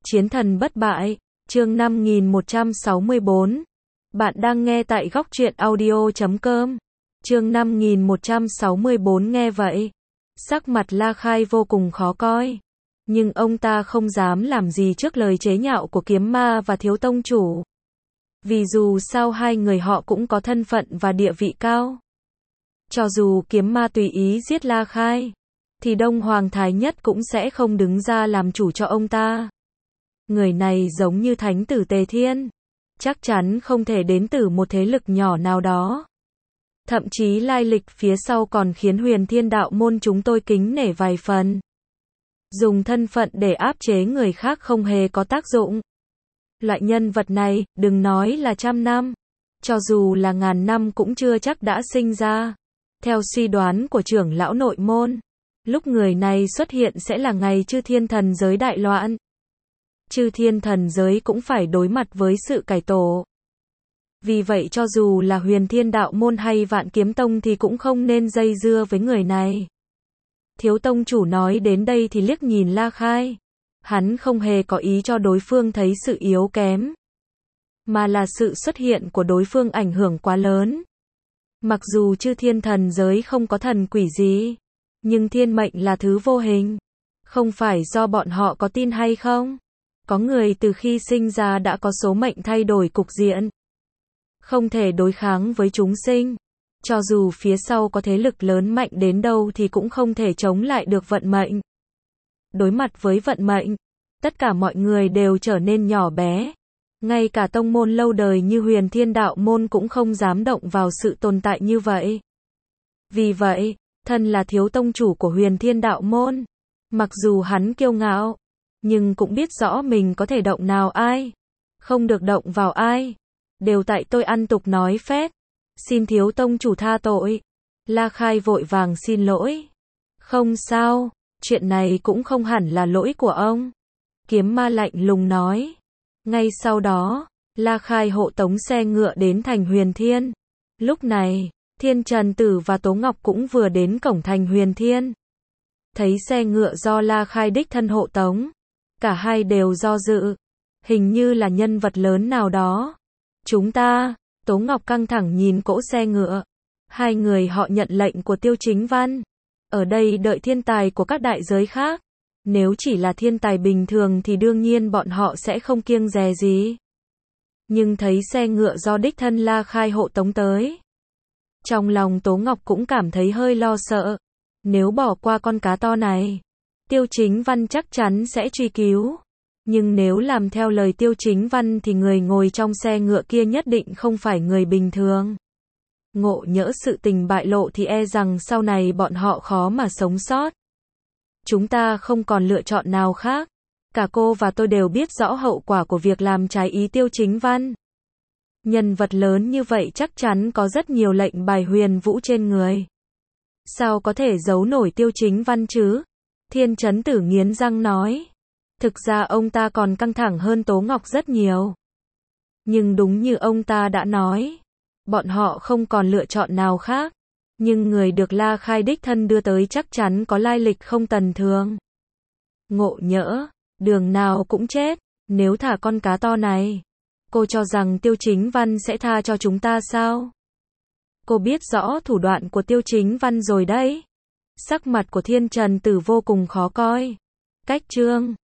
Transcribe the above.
Chiến thần bất bại, chương 5164. Bạn đang nghe tại góc truyện audio.com. Chương 5164 nghe vậy. Sắc mặt La Khai vô cùng khó coi. Nhưng ông ta không dám làm gì trước lời chế nhạo của kiếm ma và thiếu tông chủ. Vì dù sao hai người họ cũng có thân phận và địa vị cao. Cho dù kiếm ma tùy ý giết La Khai, thì Đông Hoàng Thái Nhất cũng sẽ không đứng ra làm chủ cho ông ta. Người này giống như thánh tử Tề Thiên, chắc chắn không thể đến từ một thế lực nhỏ nào đó. Thậm chí lai lịch phía sau còn khiến Huyền Thiên Đạo môn chúng tôi kính nể vài phần. Dùng thân phận để áp chế người khác không hề có tác dụng. Loại nhân vật này, đừng nói là 100 năm, cho dù là 1000 năm cũng chưa chắc đã sinh ra. Theo suy đoán của trưởng lão nội môn, lúc người này xuất hiện sẽ là ngày chư thiên thần giới đại loạn. Chư thiên thần giới cũng phải đối mặt với sự cải tổ. Vì vậy cho dù là Huyền Thiên Đạo môn hay Vạn Kiếm Tông thì cũng không nên dây dưa với người này. Thiếu tông chủ nói đến đây thì liếc nhìn La Khai. Hắn không hề có ý cho đối phương thấy sự yếu kém, mà là sự xuất hiện của đối phương ảnh hưởng quá lớn. Mặc dù chư thiên thần giới không có thần quỷ gì, nhưng thiên mệnh là thứ vô hình. Không phải do bọn họ có tin hay không. Có người từ khi sinh ra đã có số mệnh thay đổi cục diện. Không thể đối kháng với chúng sinh. Cho dù phía sau có thế lực lớn mạnh đến đâu thì cũng không thể chống lại được vận mệnh. Đối mặt với vận mệnh, tất cả mọi người đều trở nên nhỏ bé. Ngay cả tông môn lâu đời như Huyền Thiên Đạo môn cũng không dám động vào sự tồn tại như vậy. Vì vậy, thân là thiếu tông chủ của Huyền Thiên Đạo môn, mặc dù hắn kiêu ngạo, nhưng cũng biết rõ mình có thể động nào ai, không được động vào ai. Đều tại tôi ăn tục nói phét. Xin thiếu tông chủ tha tội. La Khai vội vàng xin lỗi. Không sao, chuyện này cũng không hẳn là lỗi của ông. Kiếm ma lạnh lùng nói. Ngay sau đó, La Khai hộ tống xe ngựa đến thành Huyền Thiên. Lúc này, Thiên Trần Tử và Tố Ngọc cũng vừa đến cổng thành Huyền Thiên. Thấy xe ngựa do La Khai đích thân hộ tống, cả hai đều do dự. Hình như là nhân vật lớn nào đó. Chúng ta, Tố Ngọc căng thẳng nhìn cỗ xe ngựa. Hai người họ nhận lệnh của Tiêu Chính Văn. Ở đây đợi thiên tài của các đại giới khác. Nếu chỉ là thiên tài bình thường thì đương nhiên bọn họ sẽ không kiêng dè gì. Nhưng thấy xe ngựa do đích thân La Khai hộ tống tới, trong lòng Tố Ngọc cũng cảm thấy hơi lo sợ. Nếu bỏ qua con cá to này, Tiêu Chính Văn chắc chắn sẽ truy cứu. Nhưng nếu làm theo lời Tiêu Chính Văn thì người ngồi trong xe ngựa kia nhất định không phải người bình thường. Ngộ nhỡ sự tình bại lộ thì e rằng sau này bọn họ khó mà sống sót. Chúng ta không còn lựa chọn nào khác. Cả cô và tôi đều biết rõ hậu quả của việc làm trái ý Tiêu Chính Văn. Nhân vật lớn như vậy chắc chắn có rất nhiều lệnh bài huyền vũ trên người. Sao có thể giấu nổi Tiêu Chính Văn chứ? Thiên Trấn Tử nghiến răng nói. Thực ra ông ta còn căng thẳng hơn Tố Ngọc rất nhiều. Nhưng đúng như ông ta đã nói, bọn họ không còn lựa chọn nào khác. Nhưng người được La Khai đích thân đưa tới chắc chắn có lai lịch không tầm thường. Ngộ nhỡ, đường nào cũng chết. Nếu thả con cá to này, cô cho rằng Tiêu Chính Văn sẽ tha cho chúng ta sao? Cô biết rõ thủ đoạn của Tiêu Chính Văn rồi đấy. Sắc mặt của Thiên Trần Tử vô cùng khó coi. Cách chương